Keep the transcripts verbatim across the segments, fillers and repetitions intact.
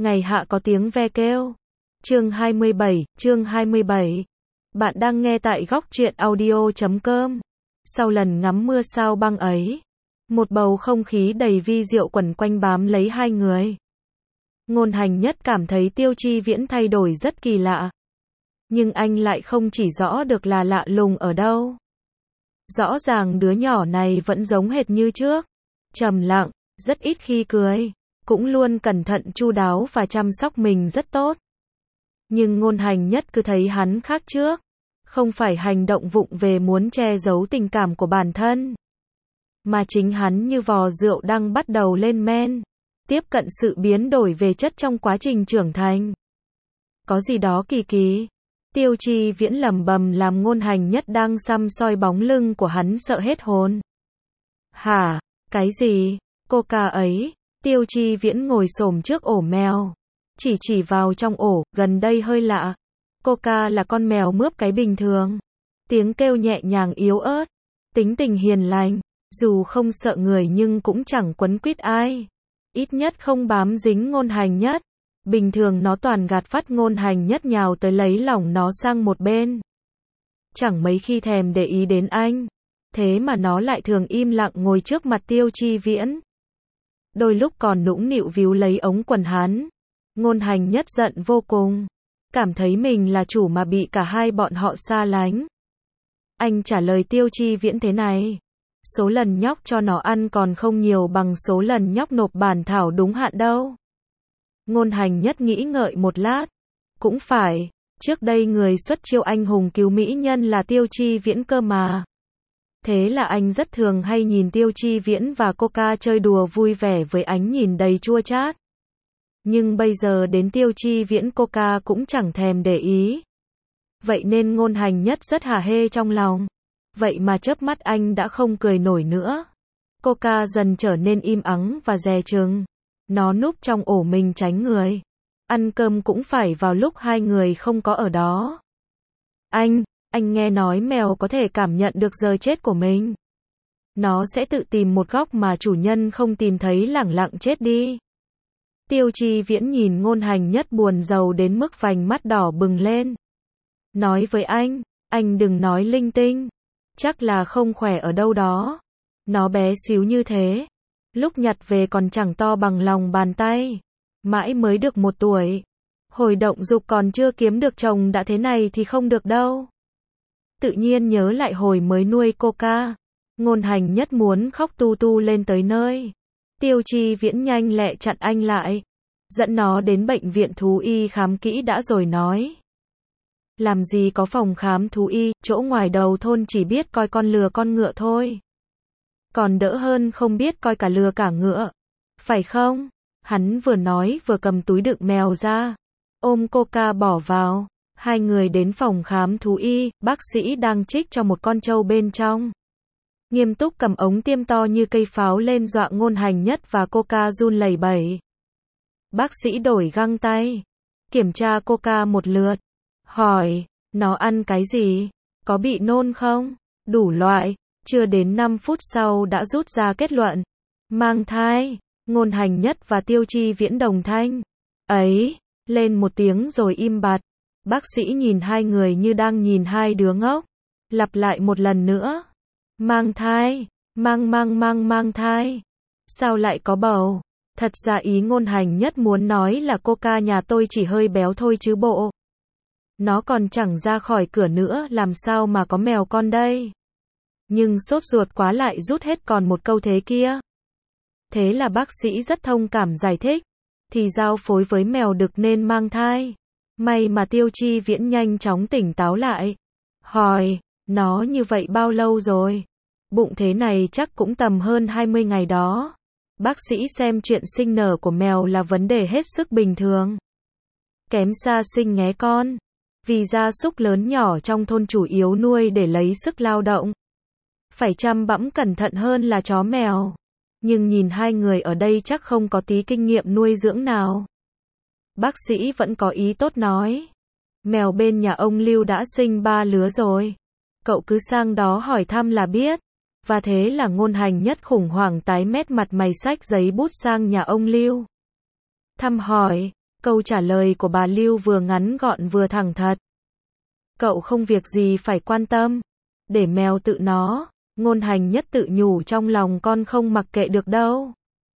Ngày hạ có tiếng ve kêu. Chương hai mươi bảy, chương hai mươi bảy. Bạn đang nghe tại góc truyện audio chấm com. Sau lần ngắm mưa sao băng ấy, một bầu không khí đầy vi diệu quẩn quanh bám lấy hai người. Ngôn Hành Nhất cảm thấy Tiêu Chi Viễn thay đổi rất kỳ lạ. Nhưng anh lại không chỉ rõ được là lạ lùng ở đâu. Rõ ràng đứa nhỏ này vẫn giống hệt như trước. Trầm lặng, rất ít khi cười, cũng luôn cẩn thận chu đáo và chăm sóc mình rất tốt. Nhưng Ngôn Hành Nhất cứ thấy hắn khác trước. Không phải hành động vụng về muốn che giấu tình cảm của bản thân. Mà chính hắn như vò rượu đang bắt đầu lên men. Tiếp cận sự biến đổi về chất trong quá trình trưởng thành. Có gì đó kỳ kỳ. Tiêu Chi Viễn lẩm bẩm làm Ngôn Hành Nhất đang săm soi bóng lưng của hắn sợ hết hồn. Hả? Cái gì? Cô ca ấy? Tiêu Chi Viễn ngồi xổm trước ổ mèo. Chỉ chỉ vào trong ổ, gần đây hơi lạ. Coca là con mèo mướp cái bình thường. Tiếng kêu nhẹ nhàng yếu ớt. Tính tình hiền lành. Dù không sợ người nhưng cũng chẳng quấn quýt ai. Ít nhất không bám dính Ngôn Hành Nhất. Bình thường nó toàn gạt phắt Ngôn Hành Nhất nhào tới lấy lỏng nó sang một bên. Chẳng mấy khi thèm để ý đến anh. Thế mà nó lại thường im lặng ngồi trước mặt Tiêu Chi Viễn. Đôi lúc còn nũng nịu víu lấy ống quần hắn. Ngôn Hành Nhất giận vô cùng. Cảm thấy mình là chủ mà bị cả hai bọn họ xa lánh. Anh trả lời Tiêu Chi Viễn thế này. Số lần nhóc cho nó ăn còn không nhiều bằng số lần nhóc nộp bản thảo đúng hạn đâu. Ngôn Hành Nhất nghĩ ngợi một lát. Cũng phải, trước đây người xuất chiêu anh hùng cứu mỹ nhân là Tiêu Chi Viễn cơ mà. Thế là anh rất thường hay nhìn Tiêu Chi Viễn và Coca chơi đùa vui vẻ với ánh nhìn đầy chua chát. Nhưng bây giờ đến Tiêu Chi Viễn Coca cũng chẳng thèm để ý. Vậy nên Ngôn Hành Nhất rất hả hê trong lòng. Vậy mà chớp mắt anh đã không cười nổi nữa. Coca dần trở nên im ắng và dè chừng. Nó núp trong ổ mình tránh người. Ăn cơm cũng phải vào lúc hai người không có ở đó. Anh, anh nghe nói mèo có thể cảm nhận được giờ chết của mình. Nó sẽ tự tìm một góc mà chủ nhân không tìm thấy lẳng lặng chết đi. Tiêu Chi Viễn nhìn Ngôn Hành Nhất buồn rầu đến mức vành mắt đỏ bừng lên. Nói với anh, anh đừng nói linh tinh. Chắc là không khỏe ở đâu đó. Nó bé xíu như thế. Lúc nhặt về còn chẳng to bằng lòng bàn tay. Mãi mới được một tuổi. Hồi động dục còn chưa kiếm được chồng đã thế này thì không được đâu. Tự nhiên nhớ lại hồi mới nuôi Coca. Ngôn Hành Nhất muốn khóc tu tu lên tới nơi. Tiêu Chi Viễn nhanh lẹ chặn anh lại. Dẫn nó đến bệnh viện thú y khám kỹ đã rồi nói. Làm gì có phòng khám thú y, chỗ ngoài đầu thôn chỉ biết coi con lừa con ngựa thôi. Còn đỡ hơn không biết coi cả lừa cả ngựa. Phải không? Hắn vừa nói vừa cầm túi đựng mèo ra. Ôm Coca bỏ vào. Hai người đến phòng khám thú y, bác sĩ đang trích cho một con trâu bên trong. Nghiêm túc cầm ống tiêm to như cây pháo lên dọa Ngôn Hành Nhất và Coca run lẩy bẩy. Bác sĩ đổi găng tay. Kiểm tra Coca một lượt. Hỏi, nó ăn cái gì? Có bị nôn không? Đủ loại. Chưa đến năm phút sau đã rút ra kết luận. Mang thai. Ngôn Hành Nhất và Tiêu Chi Viễn đồng thanh. Ấy, lên một tiếng rồi im bặt. Bác sĩ nhìn hai người như đang nhìn hai đứa ngốc. Lặp lại một lần nữa. Mang thai. Mang mang mang mang thai. Sao lại có bầu? Thật ra ý Ngôn Hành Nhất muốn nói là Coca nhà tôi chỉ hơi béo thôi chứ bộ. Nó còn chẳng ra khỏi cửa nữa làm sao mà có mèo con đây. Nhưng sốt ruột quá lại rút hết còn một câu thế kia. Thế là bác sĩ rất thông cảm giải thích. Thì giao phối với mèo đực nên mang thai. May mà Tiêu Chi Viễn nhanh chóng tỉnh táo lại. Hỏi, nó như vậy bao lâu rồi? Bụng thế này chắc cũng tầm hơn hai mươi ngày đó. Bác sĩ xem chuyện sinh nở của mèo là vấn đề hết sức bình thường. Kém xa sinh nghé con. Vì gia súc lớn nhỏ trong thôn chủ yếu nuôi để lấy sức lao động. Phải chăm bẵm cẩn thận hơn là chó mèo. Nhưng nhìn hai người ở đây chắc không có tí kinh nghiệm nuôi dưỡng nào. Bác sĩ vẫn có ý tốt nói. Mèo bên nhà ông Lưu đã sinh ba lứa rồi. Cậu cứ sang đó hỏi thăm là biết. Và thế là Ngôn Hành Nhất khủng hoảng tái mét mặt mày xách giấy bút sang nhà ông Lưu. Thăm hỏi, Câu trả lời của bà Lưu vừa ngắn gọn vừa thẳng thật. Cậu không việc gì phải quan tâm. Để mèo tự nó. Ngôn Hành Nhất tự nhủ trong lòng, con không mặc kệ được đâu.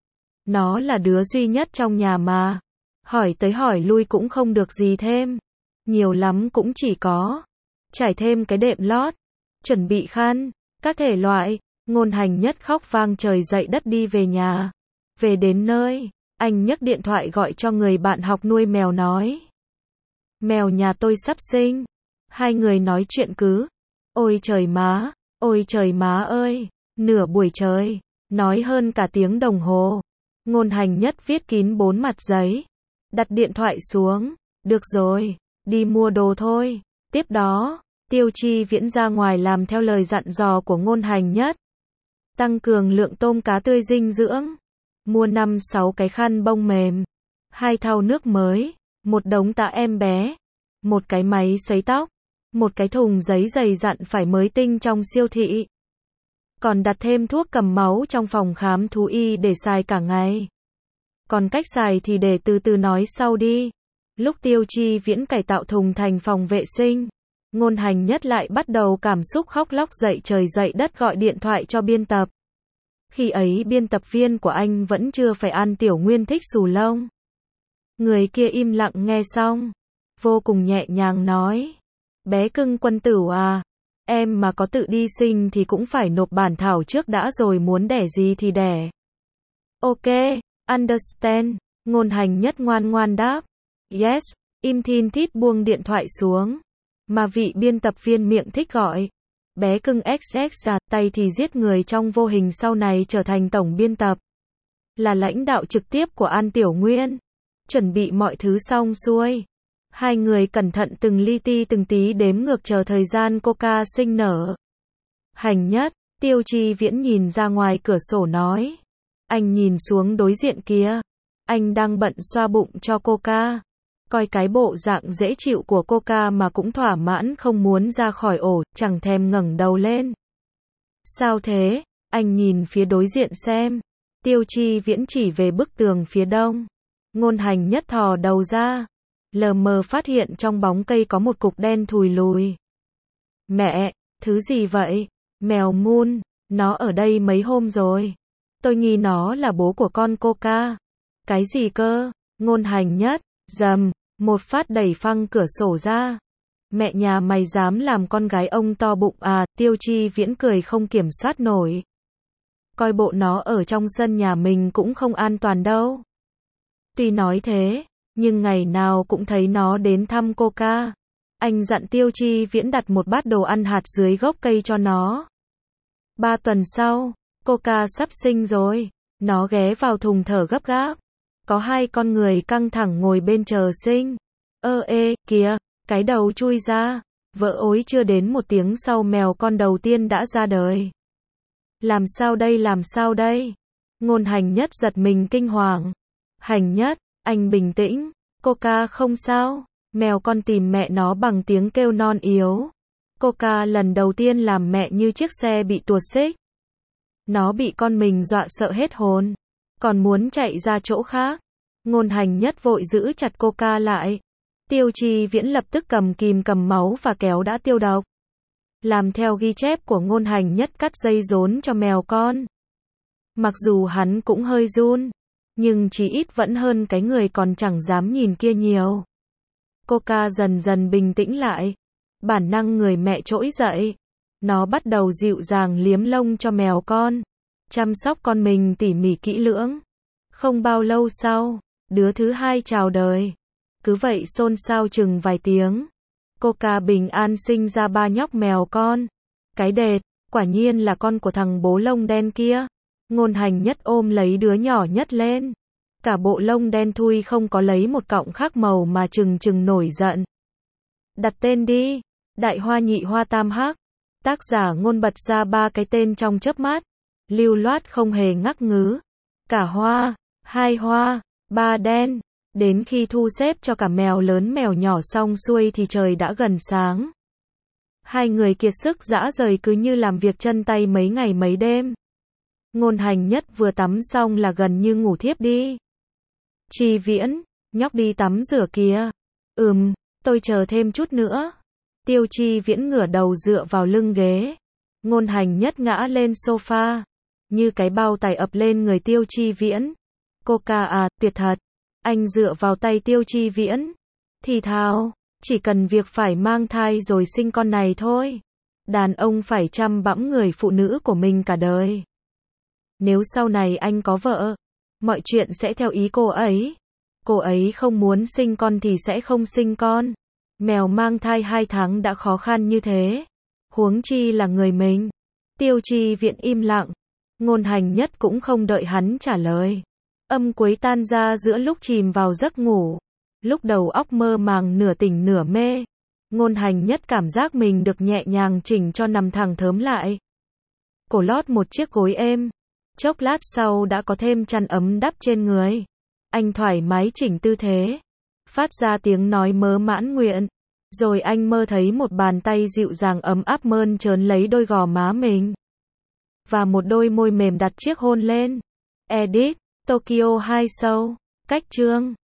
Nó là đứa duy nhất trong nhà mà. Hỏi tới hỏi lui cũng không được gì thêm. Nhiều lắm cũng chỉ có trải thêm cái đệm lót, chuẩn bị khăn, các thể loại. Ngôn Hành Nhất khóc vang trời dậy đất đi về nhà. Về đến nơi, anh nhấc điện thoại gọi cho người bạn học nuôi mèo nói. Mèo nhà tôi sắp sinh. Hai người nói chuyện cứ. Ôi trời má, ôi trời má ơi. Nửa buổi trời, nói hơn cả tiếng đồng hồ. Ngôn Hành Nhất viết kín bốn mặt giấy. Đặt điện thoại xuống. Được rồi, đi mua đồ thôi. Tiếp đó, Tiêu Chi Viễn ra ngoài làm theo lời dặn dò của Ngôn Hành Nhất. Tăng cường lượng tôm cá tươi dinh dưỡng. Mua năm sáu cái khăn bông mềm. Hai thau nước mới. Một đống tã em bé. Một cái máy sấy tóc. Một cái thùng giấy dày dặn phải mới tinh trong siêu thị. Còn đặt thêm thuốc cầm máu trong phòng khám thú y để xài cả ngày. Còn cách xài thì để từ từ nói sau đi. Lúc Tiêu Chi Viễn cải tạo thùng thành phòng vệ sinh, Ngôn Hành Nhất lại bắt đầu cảm xúc khóc lóc dậy trời dậy đất gọi điện thoại cho biên tập. Khi ấy biên tập viên của anh vẫn chưa phải ăn Tiểu Nguyên thích xù lông. Người kia im lặng nghe xong, vô cùng nhẹ nhàng nói. Bé cưng Quân Tửu à, em mà có tự đi sinh thì cũng phải nộp bản thảo trước đã rồi muốn đẻ gì thì đẻ. Ok, understand. Ngôn Hành Nhất ngoan ngoan đáp. Yes, im thin thít buông điện thoại xuống. Mà vị biên tập viên miệng thích gọi. Bé cưng ích ích à, tay thì giết người trong vô hình sau này trở thành tổng biên tập. Là lãnh đạo trực tiếp của An Tiểu Nguyên. Chuẩn bị mọi thứ xong xuôi. Hai người cẩn thận từng li ti từng tí đếm ngược chờ thời gian Coca sinh nở. Hành Nhất, Tiêu Chi Viễn nhìn ra ngoài cửa sổ nói. Anh nhìn xuống đối diện kia. Anh đang bận xoa bụng cho Coca. Coi cái bộ dạng dễ chịu của Coca mà cũng thỏa mãn không muốn ra khỏi ổ, chẳng thèm ngẩng đầu lên. Sao thế? Anh nhìn phía đối diện xem. Tiêu Chi Viễn chỉ về bức tường phía đông. Ngôn Hành Nhất thò đầu ra. Lờ mờ phát hiện trong bóng cây có một cục đen thùi lùi. Mẹ, thứ gì vậy? Mèo Moon, nó ở đây mấy hôm rồi. Tôi nghi nó là bố của con Coca. Cái gì cơ? Ngôn Hành Nhất, dầm, một phát đẩy phăng cửa sổ ra. Mẹ nhà mày dám làm con gái ông to bụng à? Tiêu Chi Viễn cười không kiểm soát nổi. Coi bộ nó ở trong sân nhà mình cũng không an toàn đâu. Tuy nói thế, nhưng ngày nào cũng thấy nó đến thăm Coca. Anh dặn Tiêu Chi Viễn đặt một bát đồ ăn hạt dưới gốc cây cho nó. Ba tuần sau, Coca sắp sinh rồi. Nó ghé vào thùng thở gấp gáp. Có hai con người căng thẳng ngồi bên chờ sinh. Ơ ê, kìa, cái đầu chui ra. Vợ ối chưa đến một tiếng sau mèo con đầu tiên đã ra đời. Làm sao đây làm sao đây? Ngôn Hành Nhất giật mình kinh hoàng. Hành Nhất, anh bình tĩnh. Coca không sao. Mèo con tìm mẹ nó bằng tiếng kêu non yếu. Coca lần đầu tiên làm mẹ như chiếc xe bị tuột xích. Nó bị con mình dọa sợ hết hồn. Còn muốn chạy ra chỗ khác. Ngôn Hành Nhất vội giữ chặt Coca lại. Tiêu Chi Viễn lập tức cầm kìm cầm máu và kéo đã tiêu độc. Làm theo ghi chép của Ngôn Hành Nhất cắt dây rốn cho mèo con. Mặc dù hắn cũng hơi run, nhưng chí ít vẫn hơn cái người còn chẳng dám nhìn kia nhiều. Coca dần dần bình tĩnh lại. Bản năng người mẹ trỗi dậy. Nó bắt đầu dịu dàng liếm lông cho mèo con. Chăm sóc con mình tỉ mỉ kỹ lưỡng. Không bao lâu sau, đứa thứ hai chào đời. Cứ vậy xôn xao chừng vài tiếng. Coca bình an sinh ra ba nhóc mèo con. Cái đệt, quả nhiên là con của thằng bố lông đen kia. Ngôn Hành Nhất ôm lấy đứa nhỏ nhất lên. Cả bộ lông đen thui không có lấy một cọng khác màu mà chừng chừng nổi giận. Đặt tên đi. Đại Hoa Nhị Hoa Tam Hắc. Tác giả Ngôn bật ra ba cái tên trong chớp mắt. Lưu loát không hề ngắc ngứ. Cả hoa, hai hoa, ba đen. Đến khi thu xếp cho cả mèo lớn mèo nhỏ xong xuôi thì trời đã gần sáng. Hai người kiệt sức rã rời cứ như làm việc chân tay mấy ngày mấy đêm. Ngôn Hành Nhất vừa tắm xong là gần như ngủ thiếp đi. Chi Viễn, Nhóc đi tắm rửa kìa. Ừm, tôi chờ thêm chút nữa. Tiêu Chi Viễn ngửa đầu dựa vào lưng ghế. Ngôn Hành Nhất ngã lên sofa, như cái bao tải ập lên người Tiêu Chi Viễn. Cô ca à, tuyệt thật. Anh dựa vào tay Tiêu Chi Viễn, thì thào, chỉ cần việc phải mang thai rồi sinh con này thôi. Đàn ông phải chăm bẵm người phụ nữ của mình cả đời. Nếu sau này anh có vợ, mọi chuyện sẽ theo ý cô ấy. Cô ấy không muốn sinh con thì sẽ không sinh con. Mèo mang thai hai tháng đã khó khăn như thế, huống chi là người mình. Tiêu Chi Viễn im lặng. Ngôn Hành Nhất cũng không đợi hắn trả lời. Âm cuối tan ra giữa lúc chìm vào giấc ngủ. Lúc đầu óc mơ màng nửa tỉnh nửa mê. Ngôn Hành Nhất cảm giác mình được nhẹ nhàng chỉnh cho nằm thẳng thớm lại. Cổ lót một chiếc gối êm. Chốc lát sau đã có thêm chăn ấm đắp trên người. Anh thoải mái chỉnh tư thế, phát ra tiếng nói mớ mãn nguyện. Rồi anh mơ thấy một bàn tay dịu dàng ấm áp mơn trớn lấy đôi gò má mình. Và một đôi môi mềm đặt chiếc hôn lên. Edit, Tokyo hai Show, cách chương.